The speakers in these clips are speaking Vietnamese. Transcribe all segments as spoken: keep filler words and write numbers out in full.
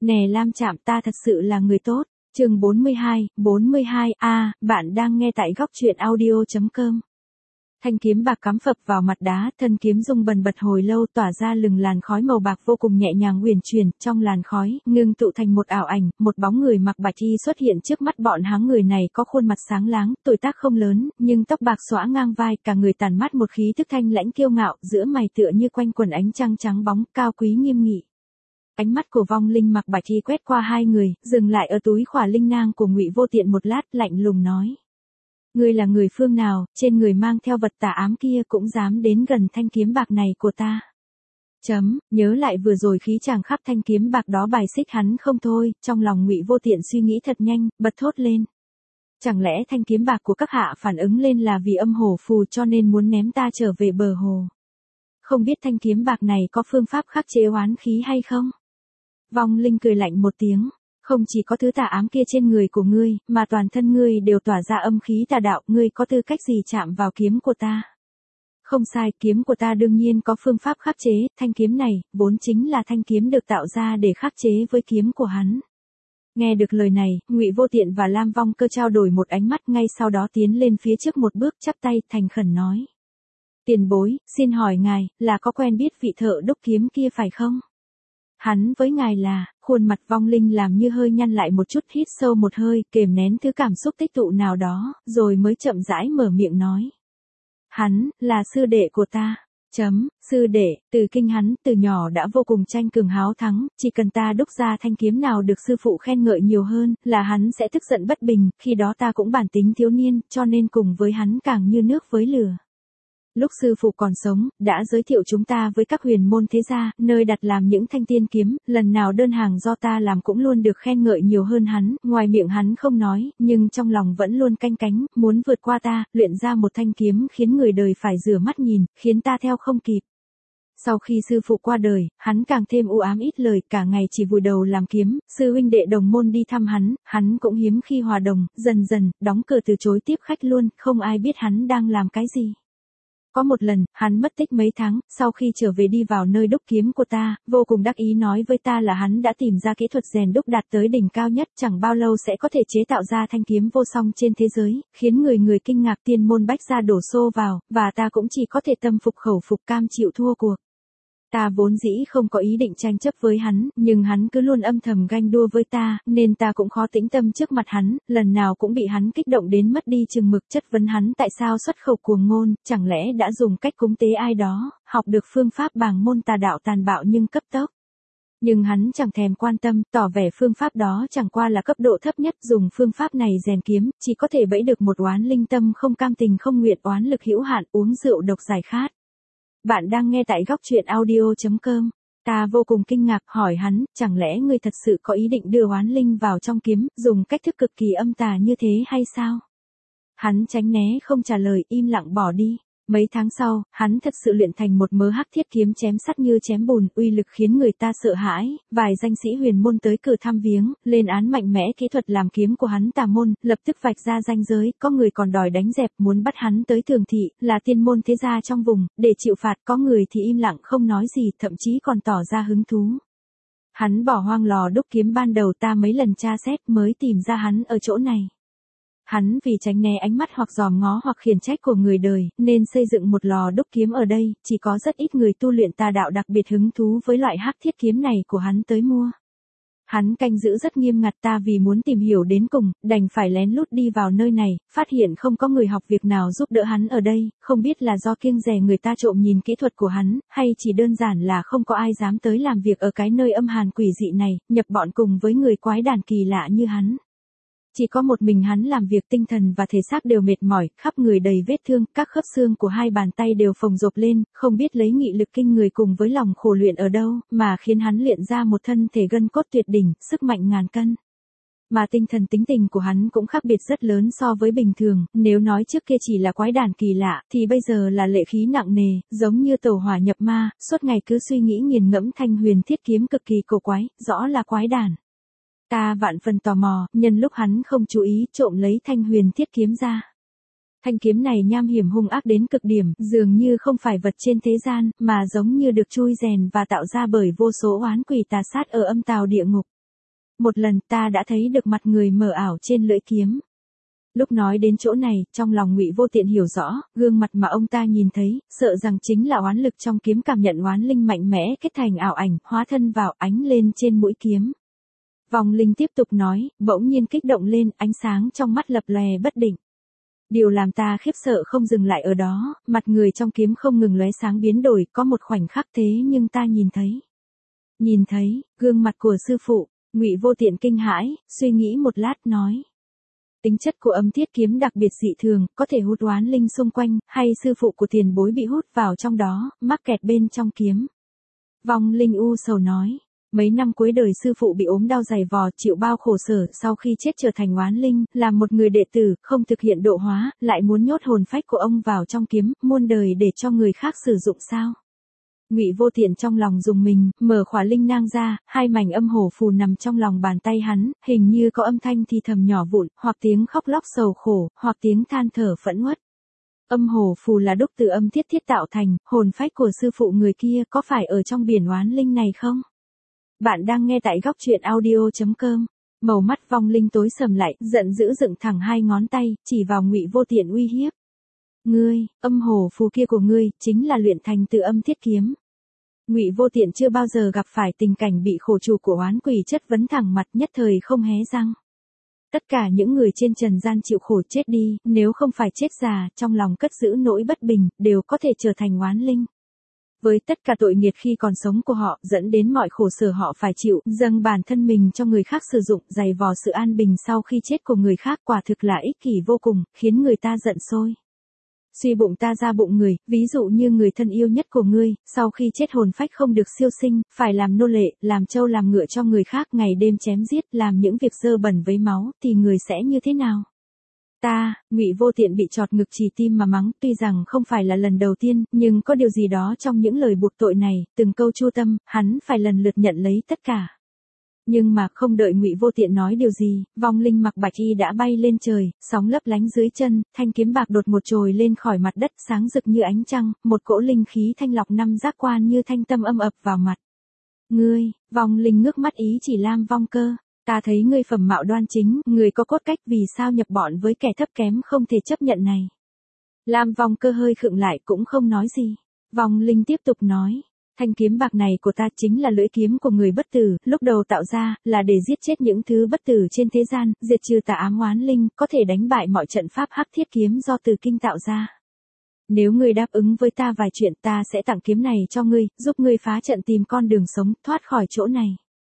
Nè Lam Trạm, ta thật sự là người tốt. Chương bốn mươi hai, bốn mươi hai a, bạn đang nghe tại góc truyện audio chấm com. Thanh kiếm bạc cắm phập vào mặt đá, thân kiếm rung bần bật hồi lâu, tỏa ra lừng làn khói màu bạc vô cùng nhẹ nhàng uyển chuyển, trong làn khói, ngưng tụ thành một ảo ảnh, một bóng người mặc bạch y xuất hiện trước mắt bọn hắn. Người này có khuôn mặt sáng láng, tuổi tác không lớn, nhưng tóc bạc xõa ngang vai, cả người tản mát một khí thức thanh lãnh kiêu ngạo, giữa mày tựa như quanh quần ánh trăng trắng bóng, cao quý nghiêm nghị. Ánh mắt của vong linh mặc bạch y quét qua hai người, dừng lại ở túi khỏa linh nang của Ngụy Vô Tiện một lát, lạnh lùng nói: Ngươi là người phương nào, trên người mang theo vật tà ám kia cũng dám đến gần thanh kiếm bạc này của ta? Chấm, nhớ lại vừa rồi khí chàng khắp thanh kiếm bạc đó bài xích hắn không thôi, trong lòng Ngụy Vô Tiện suy nghĩ thật nhanh, bật thốt lên. Chẳng lẽ thanh kiếm bạc của các hạ phản ứng lên là vì âm hổ phù cho nên muốn ném ta trở về bờ hồ? Không biết thanh kiếm bạc này có phương pháp khắc chế oán khí hay không? Vong linh cười lạnh một tiếng. Không chỉ có thứ tà ám kia trên người của ngươi, mà toàn thân ngươi đều tỏa ra âm khí tà đạo, ngươi có tư cách gì chạm vào kiếm của ta? Không sai, kiếm của ta đương nhiên có phương pháp khắc chế, thanh kiếm này, vốn chính là thanh kiếm được tạo ra để khắc chế với kiếm của hắn. Nghe được lời này, Ngụy Vô Tiện và Lam Vong Cơ trao đổi một ánh mắt, ngay sau đó tiến lên phía trước một bước, chắp tay, thành khẩn nói. Tiền bối, xin hỏi ngài, là có quen biết vị thợ đúc kiếm kia phải không? Hắn với ngài là, khuôn mặt vong linh làm như hơi nhăn lại một chút, hít sâu một hơi, kềm nén thứ cảm xúc tích tụ nào đó, rồi mới chậm rãi mở miệng nói. Hắn, là sư đệ của ta. Chấm, sư đệ, từ kinh hắn, từ nhỏ đã vô cùng tranh cường háo thắng, chỉ cần ta đúc ra thanh kiếm nào được sư phụ khen ngợi nhiều hơn, là hắn sẽ tức giận bất bình, khi đó ta cũng bản tính thiếu niên, cho nên cùng với hắn càng như nước với lửa. Lúc sư phụ còn sống, đã giới thiệu chúng ta với các huyền môn thế gia, nơi đặt làm những thanh tiên kiếm, lần nào đơn hàng do ta làm cũng luôn được khen ngợi nhiều hơn hắn, ngoài miệng hắn không nói, nhưng trong lòng vẫn luôn canh cánh, muốn vượt qua ta, luyện ra một thanh kiếm khiến người đời phải rửa mắt nhìn, khiến ta theo không kịp. Sau khi sư phụ qua đời, hắn càng thêm u ám ít lời, cả ngày chỉ vùi đầu làm kiếm, sư huynh đệ đồng môn đi thăm hắn, hắn cũng hiếm khi hòa đồng, dần dần, đóng cửa từ chối tiếp khách luôn, không ai biết hắn đang làm cái gì. Có một lần, hắn mất tích mấy tháng, sau khi trở về đi vào nơi đúc kiếm của ta, vô cùng đắc ý nói với ta là hắn đã tìm ra kỹ thuật rèn đúc đạt tới đỉnh cao nhất, chẳng bao lâu sẽ có thể chế tạo ra thanh kiếm vô song trên thế giới, khiến người người kinh ngạc, tiên môn bách gia đổ xô vào, và ta cũng chỉ có thể tâm phục khẩu phục, cam chịu thua cuộc. Ta vốn dĩ không có ý định tranh chấp với hắn, nhưng hắn cứ luôn âm thầm ganh đua với ta, nên ta cũng khó tĩnh tâm trước mặt hắn, lần nào cũng bị hắn kích động đến mất đi chừng mực, chất vấn hắn tại sao xuất khẩu cuồng ngôn, chẳng lẽ đã dùng cách cúng tế ai đó, học được phương pháp bàng môn tà đạo tàn bạo nhưng cấp tốc. Nhưng hắn chẳng thèm quan tâm, tỏ vẻ phương pháp đó chẳng qua là cấp độ thấp nhất, dùng phương pháp này rèn kiếm, chỉ có thể bẫy được một oán linh tâm không cam tình không nguyện, oán lực hữu hạn, uống rượu độc giải khát. Bạn đang nghe tại góc truyện audio chấm com. Ta vô cùng kinh ngạc, hỏi hắn, chẳng lẽ ngươi thật sự có ý định đưa oán linh vào trong kiếm, dùng cách thức cực kỳ âm tà như thế hay sao? Hắn tránh né không trả lời, im lặng bỏ đi. Mấy tháng sau, hắn thật sự luyện thành một mớ hắc thiết kiếm chém sắt như chém bùn, uy lực khiến người ta sợ hãi, vài danh sĩ huyền môn tới cử thăm viếng, lên án mạnh mẽ kỹ thuật làm kiếm của hắn tà môn, lập tức vạch ra ranh giới, có người còn đòi đánh dẹp, muốn bắt hắn tới thường thị, là tiên môn thế gia trong vùng, để chịu phạt, có người thì im lặng không nói gì, thậm chí còn tỏ ra hứng thú. Hắn bỏ hoang lò đúc kiếm ban đầu, ta mấy lần tra xét mới tìm ra hắn ở chỗ này. Hắn vì tránh né ánh mắt hoặc dòm ngó hoặc khiển trách của người đời, nên xây dựng một lò đúc kiếm ở đây, chỉ có rất ít người tu luyện tà đạo đặc biệt hứng thú với loại hắc thiết kiếm này của hắn tới mua. Hắn canh giữ rất nghiêm ngặt, ta vì muốn tìm hiểu đến cùng, đành phải lén lút đi vào nơi này, phát hiện không có người học việc nào giúp đỡ hắn ở đây, không biết là do kiêng dè người ta trộm nhìn kỹ thuật của hắn, hay chỉ đơn giản là không có ai dám tới làm việc ở cái nơi âm hàn quỷ dị này, nhập bọn cùng với người quái đản kỳ lạ như hắn. Chỉ có một mình hắn làm việc, tinh thần và thể xác đều mệt mỏi, khắp người đầy vết thương, các khớp xương của hai bàn tay đều phồng rộp lên, không biết lấy nghị lực kinh người cùng với lòng khổ luyện ở đâu, mà khiến hắn luyện ra một thân thể gân cốt tuyệt đỉnh, sức mạnh ngàn cân. Mà tinh thần tính tình của hắn cũng khác biệt rất lớn so với bình thường, nếu nói trước kia chỉ là quái đản kỳ lạ, thì bây giờ là lệ khí nặng nề, giống như tẩu hỏa nhập ma, suốt ngày cứ suy nghĩ nghiền ngẫm thanh huyền thiết kiếm cực kỳ cổ quái, rõ là quái đản. Ta vạn phần tò mò, nhân lúc hắn không chú ý, trộm lấy thanh huyền thiết kiếm ra. Thanh kiếm này nham hiểm hung ác đến cực điểm, dường như không phải vật trên thế gian, mà giống như được chui rèn và tạo ra bởi vô số oán quỷ tà sát ở âm tào địa ngục. một lần ta đã thấy được mặt người mờ ảo trên lưỡi kiếm. Lúc nói đến chỗ này, trong lòng Ngụy Vô Tiện hiểu rõ, gương mặt mà ông ta nhìn thấy, sợ rằng chính là oán lực trong kiếm cảm nhận oán linh mạnh mẽ kết thành ảo ảnh, hóa thân vào ánh lên trên mũi kiếm. Vong linh tiếp tục nói, bỗng nhiên kích động lên, ánh sáng trong mắt lập lòe bất định. Điều làm ta khiếp sợ không dừng lại ở đó, mặt người trong kiếm không ngừng lóe sáng biến đổi, có một khoảnh khắc thế nhưng ta nhìn thấy. Nhìn thấy, gương mặt của sư phụ, Ngụy Vô Tiện kinh hãi, suy nghĩ một lát nói. Tính chất của âm thiết kiếm đặc biệt dị thường, có thể hút oán linh xung quanh, hay sư phụ của tiền bối bị hút vào trong đó, mắc kẹt bên trong kiếm. Vong linh u sầu nói. Mấy năm cuối đời sư phụ bị ốm đau dày vò, chịu bao khổ sở, sau khi chết trở thành oán linh, làm một người đệ tử, không thực hiện độ hóa, lại muốn nhốt hồn phách của ông vào trong kiếm, muôn đời để cho người khác sử dụng sao? Ngụy Vô Tiện trong lòng dùng mình, mở khỏa linh nang ra, hai mảnh âm hổ phù nằm trong lòng bàn tay hắn, hình như có âm thanh thì thầm nhỏ vụn, hoặc tiếng khóc lóc sầu khổ, hoặc tiếng than thở phẫn uất. Âm hổ phù là đúc từ âm thiết thiết tạo thành, hồn phách của sư phụ người kia có phải ở trong biển oán linh này không? Bạn đang nghe tại góc truyện audio chấm com. Màu mắt vong linh tối sầm lại, giận dữ dựng thẳng hai ngón tay, chỉ vào Ngụy Vô Tiện uy hiếp. Ngươi, âm hổ phù kia của ngươi, chính là luyện thành từ âm thiết kiếm. Ngụy Vô Tiện chưa bao giờ gặp phải tình cảnh bị khổ chủ của oán quỷ chất vấn thẳng mặt, nhất thời không hé răng. Tất cả những người trên trần gian chịu khổ chết đi, nếu không phải chết già, trong lòng cất giữ nỗi bất bình, đều có thể trở thành oán linh. Với tất cả tội nghiệt khi còn sống của họ, dẫn đến mọi khổ sở họ phải chịu, dâng bản thân mình cho người khác sử dụng, dày vò sự an bình sau khi chết của người khác, quả thực là ích kỷ vô cùng, khiến người ta giận sôi. Suy bụng ta ra bụng người, ví dụ như người thân yêu nhất của ngươi, sau khi chết hồn phách không được siêu sinh, phải làm nô lệ, làm trâu làm ngựa cho người khác, ngày đêm chém giết, làm những việc dơ bẩn với máu, thì người sẽ như thế nào? Ta, Ngụy Vô Tiện bị chọt ngực chỉ tim mà mắng, tuy rằng không phải là lần đầu tiên, nhưng có điều gì đó trong những lời buộc tội này, từng câu chu tâm, hắn phải lần lượt nhận lấy tất cả. Nhưng mà không đợi Ngụy Vô Tiện nói điều gì, vong linh mặc bạch y đã bay lên trời, sóng lấp lánh dưới chân, thanh kiếm bạc đột một trồi lên khỏi mặt đất, sáng rực như ánh trăng, một cỗ linh khí thanh lọc năm giác quan như thanh tâm âm ập vào mặt. Ngươi, vong linh ngước mắt ý chỉ Lam Vong Cơ. Ta thấy ngươi phẩm mạo đoan chính, người có cốt cách, vì sao nhập bọn với kẻ thấp kém không thể chấp nhận này. Lam Vong Cơ hơi khựng lại cũng không nói gì. Vong linh tiếp tục nói, thanh kiếm bạc này của ta chính là lưỡi kiếm của người bất tử, lúc đầu tạo ra, là để giết chết những thứ bất tử trên thế gian, diệt trừ tà ám oán linh, có thể đánh bại mọi trận pháp hắc thiết kiếm do Từ Kinh tạo ra. Nếu ngươi đáp ứng với ta vài chuyện, ta sẽ tặng kiếm này cho ngươi, giúp ngươi phá trận tìm con đường sống, thoát khỏi chỗ này.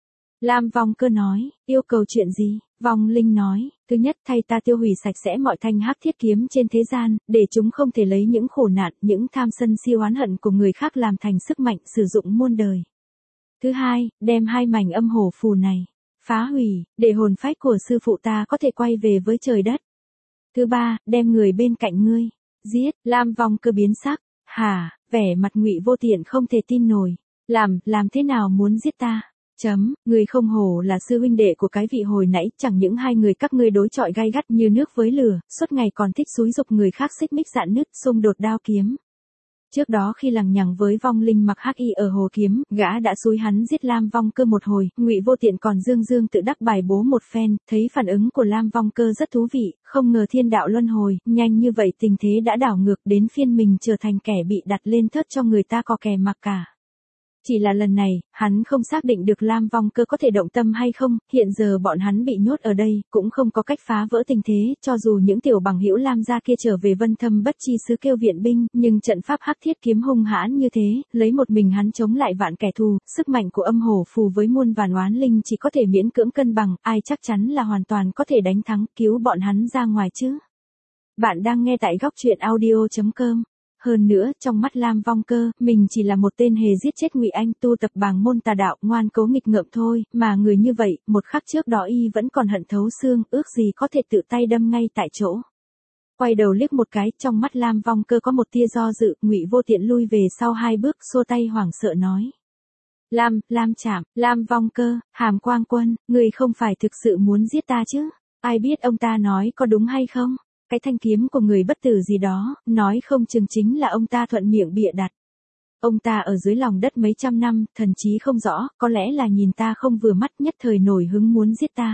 Lam Vong Cơ nói, yêu cầu chuyện gì? Vong linh nói, thứ nhất, thay ta tiêu hủy sạch sẽ mọi thanh hắc thiết kiếm trên thế gian, để chúng không thể lấy những khổ nạn, những tham sân si oán hận của người khác làm thành sức mạnh sử dụng muôn đời. Thứ hai, đem hai mảnh âm hổ phù này, phá hủy, để hồn phách của sư phụ ta có thể quay về với trời đất. Thứ ba, đem người bên cạnh ngươi, giết. Lam Vong Cơ biến sắc, hả, vẻ mặt Ngụy Vô Tiện không thể tin nổi. Làm, làm thế nào muốn giết ta? Chấm, người không hổ là sư huynh đệ của cái vị hồi nãy, chẳng những hai người các ngươi đối chọi gay gắt như nước với lửa, suốt ngày còn thích xúi dục người khác xích mích dạn nứt, xung đột đao kiếm. Trước đó khi lằng nhằng với vong linh mặc hắc y ở hồ kiếm, gã đã xúi hắn giết Lam Vong Cơ một hồi, Ngụy Vô Tiện còn dương dương tự đắc bài bố một phen, thấy phản ứng của Lam Vong Cơ rất thú vị, không ngờ thiên đạo luân hồi, nhanh như vậy tình thế đã đảo ngược, đến phiên mình trở thành kẻ bị đặt lên thớt cho người ta có kè mặc cả. Chỉ là lần này, hắn không xác định được Lam Vong Cơ có thể động tâm hay không, hiện giờ bọn hắn bị nhốt ở đây, cũng không có cách phá vỡ tình thế, cho dù những tiểu bằng hữu Lam gia kia trở về Vân Thâm Bất Chi xứ kêu viện binh, nhưng trận pháp hắc thiết kiếm hung hãn như thế, lấy một mình hắn chống lại vạn kẻ thù, sức mạnh của âm hổ phù với muôn vàn oán linh chỉ có thể miễn cưỡng cân bằng, ai chắc chắn là hoàn toàn có thể đánh thắng, cứu bọn hắn ra ngoài chứ. Bạn đang nghe tại góc truyện audio chấm com. Hơn nữa, trong mắt Lam Vong Cơ, mình chỉ là một tên hề giết chết Ngụy Anh tu tập bàng môn tà đạo, ngoan cố nghịch ngợm thôi, mà người như vậy, một khắc trước đó y vẫn còn hận thấu xương, ước gì có thể tự tay đâm ngay tại chỗ. Quay đầu liếc một cái, trong mắt Lam Vong Cơ có một tia do dự, Ngụy Vô Tiện lui về sau hai bước, xua tay hoảng sợ nói. Lam, Lam Trảm, Lam Vong Cơ, Hàm Quang Quân, người không phải thực sự muốn giết ta chứ? Ai biết ông ta nói có đúng hay không? Cái thanh kiếm của người bất tử gì đó, nói không chừng chính là ông ta thuận miệng bịa đặt. Ông ta ở dưới lòng đất mấy trăm năm, thần trí không rõ, có lẽ là nhìn ta không vừa mắt nhất thời nổi hứng muốn giết ta.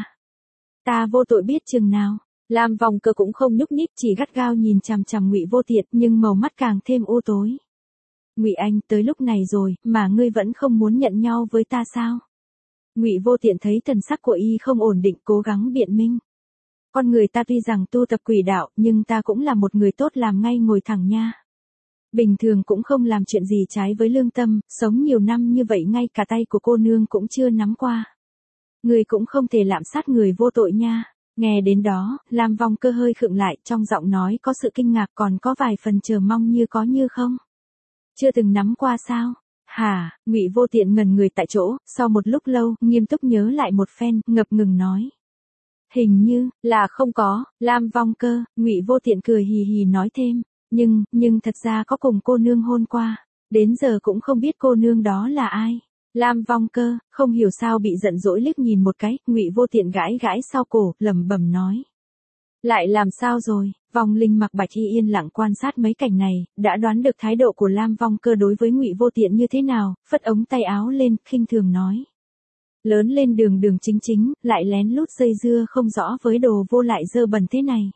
Ta vô tội biết chừng nào. Lam Vong Cơ cũng không nhúc nhích, chỉ gắt gao nhìn chằm chằm Ngụy Vô Tiện, nhưng màu mắt càng thêm u tối. Ngụy anh, tới lúc này rồi, mà ngươi vẫn không muốn nhận nhau với ta sao? Ngụy Vô Tiện thấy thần sắc của y không ổn định, cố gắng biện minh. Con người ta tuy rằng tu tập quỷ đạo, nhưng ta cũng là một người tốt, làm ngay ngồi thẳng nha. Bình thường cũng không làm chuyện gì trái với lương tâm, sống nhiều năm như vậy ngay cả tay của cô nương cũng chưa nắm qua. Người cũng không thể lạm sát người vô tội nha. Nghe đến đó, Lam Vong Cơ hơi khựng lại, trong giọng nói có sự kinh ngạc, còn có vài phần chờ mong như có như không. Chưa từng nắm qua sao? Hả? Ngụy Vô Tiện ngần người tại chỗ, sau một lúc lâu, nghiêm túc nhớ lại một phen, ngập ngừng nói. Hình như là không có. Lam Vong Cơ. Ngụy Vô Tiện cười hì hì nói thêm, nhưng, nhưng thật ra có cùng cô nương hôn qua, đến giờ cũng không biết cô nương đó là ai. Lam Vong Cơ, không hiểu sao bị giận dỗi liếc nhìn một cái, Ngụy Vô Tiện gãi gãi sau cổ, lẩm bẩm nói. Lại làm sao rồi? Vong Linh mặc bạch y yên lặng quan sát mấy cảnh này, đã đoán được thái độ của Lam Vong Cơ đối với Ngụy Vô Tiện như thế nào, phất ống tay áo lên, khinh thường nói. Lớn lên đường đường chính chính, lại lén lút dây dưa không rõ với đồ vô lại dơ bẩn thế này.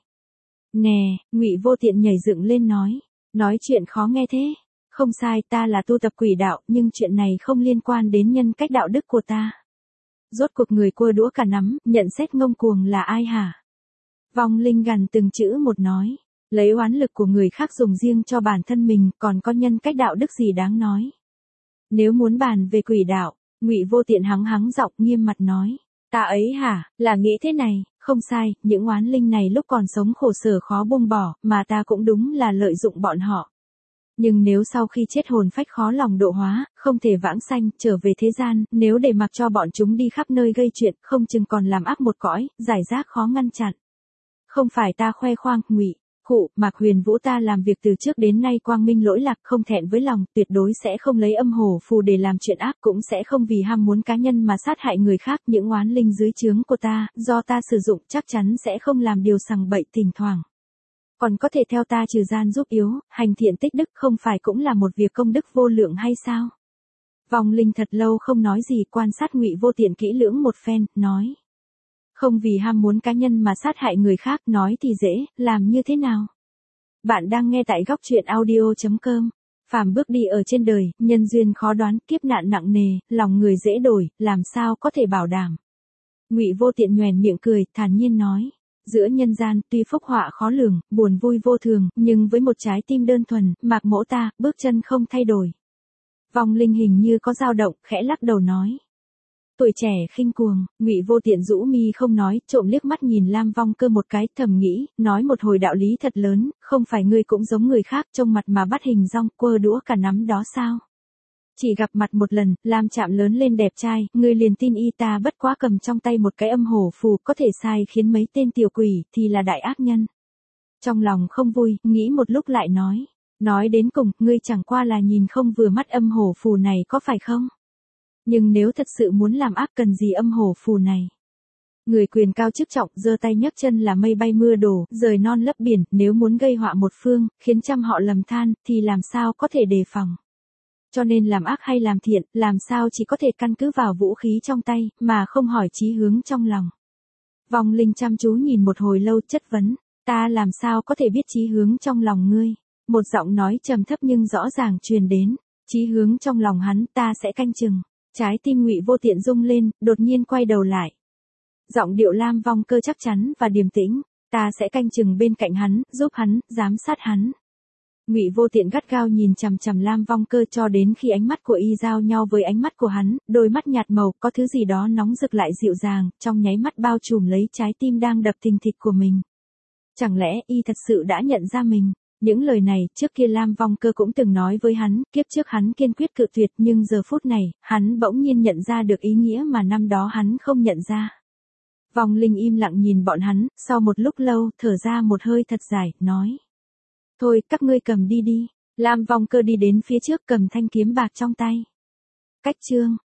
Nè, Ngụy Vô Tiện nhảy dựng lên nói, nói chuyện khó nghe thế. Không sai, ta là tu tập quỷ đạo, nhưng chuyện này không liên quan đến nhân cách đạo đức của ta. Rốt cuộc người cua đũa cả nắm, nhận xét ngông cuồng là ai hả? Vong Linh gằn từng chữ một nói, lấy oán lực của người khác dùng riêng cho bản thân mình, còn có nhân cách đạo đức gì đáng nói. Nếu muốn bàn về quỷ đạo, Ngụy Vô Tiện hắng hắng giọng nghiêm mặt nói, ta ấy hả, là nghĩ thế này, không sai, những oán linh này lúc còn sống khổ sở khó buông bỏ, mà ta cũng đúng là lợi dụng bọn họ. Nhưng nếu sau khi chết hồn phách khó lòng độ hóa, không thể vãng sanh, trở về thế gian, nếu để mặc cho bọn chúng đi khắp nơi gây chuyện, không chừng còn làm ác một cõi, giải rác khó ngăn chặn. Không phải ta khoe khoang, Ngụy Khụ, Mạc Huyền Vũ ta làm việc từ trước đến nay quang minh lỗi lạc, không thẹn với lòng, tuyệt đối sẽ không lấy âm hổ phù để làm chuyện ác, cũng sẽ không vì ham muốn cá nhân mà sát hại người khác. Những oán linh dưới trướng của ta, do ta sử dụng, chắc chắn sẽ không làm điều sằng bậy thỉnh thoảng. Còn có thể theo ta trừ gian giúp yếu, hành thiện tích đức, không phải cũng là một việc công đức vô lượng hay sao? Vong Linh thật lâu không nói gì, quan sát Ngụy Vô Tiện kỹ lưỡng một phen, nói. Không vì ham muốn cá nhân mà sát hại người khác, nói thì dễ, làm như thế nào? Bạn đang nghe tại góc truyện audio chấm com. Phàm bước đi ở trên đời, nhân duyên khó đoán, kiếp nạn nặng nề, lòng người dễ đổi, làm sao có thể bảo đảm? Ngụy Vô Tiện nhoẻn miệng cười, thản nhiên nói. Giữa nhân gian, tuy phúc họa khó lường, buồn vui vô thường, nhưng với một trái tim đơn thuần, Mạc Mỗ ta, bước chân không thay đổi. Vong Linh hình như có dao động, khẽ lắc đầu nói. Tuổi trẻ khinh cuồng. Ngụy Vô Tiện rũ mi không nói, trộm liếc mắt nhìn Lam Vong Cơ một cái, thầm nghĩ, nói một hồi đạo lý thật lớn, không phải ngươi cũng giống người khác, trông mặt mà bắt hình dong, quơ đũa cả nắm đó sao? Chỉ gặp mặt một lần, Lam chạm lớn lên đẹp trai, ngươi liền tin y ta bất quá cầm trong tay một cái âm hổ phù, có thể sai khiến mấy tên tiểu quỷ, thì là đại ác nhân. Trong lòng không vui, nghĩ một lúc lại nói. Nói đến cùng, ngươi chẳng qua là nhìn không vừa mắt âm hổ phù này có phải không? Nhưng nếu thật sự muốn làm ác cần gì âm hổ phù này? Người quyền cao chức trọng, giơ tay nhấc chân là mây bay mưa đổ, rời non lấp biển, nếu muốn gây họa một phương, khiến trăm họ lầm than, thì làm sao có thể đề phòng? Cho nên làm ác hay làm thiện, làm sao chỉ có thể căn cứ vào vũ khí trong tay, mà không hỏi chí hướng trong lòng. Vong Linh chăm chú nhìn một hồi lâu, chất vấn, ta làm sao có thể biết chí hướng trong lòng ngươi? Một giọng nói trầm thấp nhưng rõ ràng truyền đến, chí hướng trong lòng hắn, ta sẽ canh chừng. Trái tim Ngụy Vô Tiện rung lên, đột nhiên quay đầu lại. Giọng điệu Lam Vong Cơ chắc chắn và điềm tĩnh, ta sẽ canh chừng bên cạnh hắn, giúp hắn, giám sát hắn. Ngụy Vô Tiện gắt gao nhìn chằm chằm Lam Vong Cơ cho đến khi ánh mắt của y giao nhau với ánh mắt của hắn, đôi mắt nhạt màu, có thứ gì đó nóng rực lại dịu dàng, trong nháy mắt bao trùm lấy trái tim đang đập thình thịch của mình. Chẳng lẽ y thật sự đã nhận ra mình? Những lời này, trước kia Lam Vong Cơ cũng từng nói với hắn, kiếp trước hắn kiên quyết cự tuyệt, nhưng giờ phút này, hắn bỗng nhiên nhận ra được ý nghĩa mà năm đó hắn không nhận ra. Vong Linh im lặng nhìn bọn hắn, sau một lúc lâu, thở ra một hơi thật dài, nói. Thôi, các ngươi cầm đi đi. Lam Vong Cơ đi đến phía trước cầm thanh kiếm bạc trong tay. Cách chương.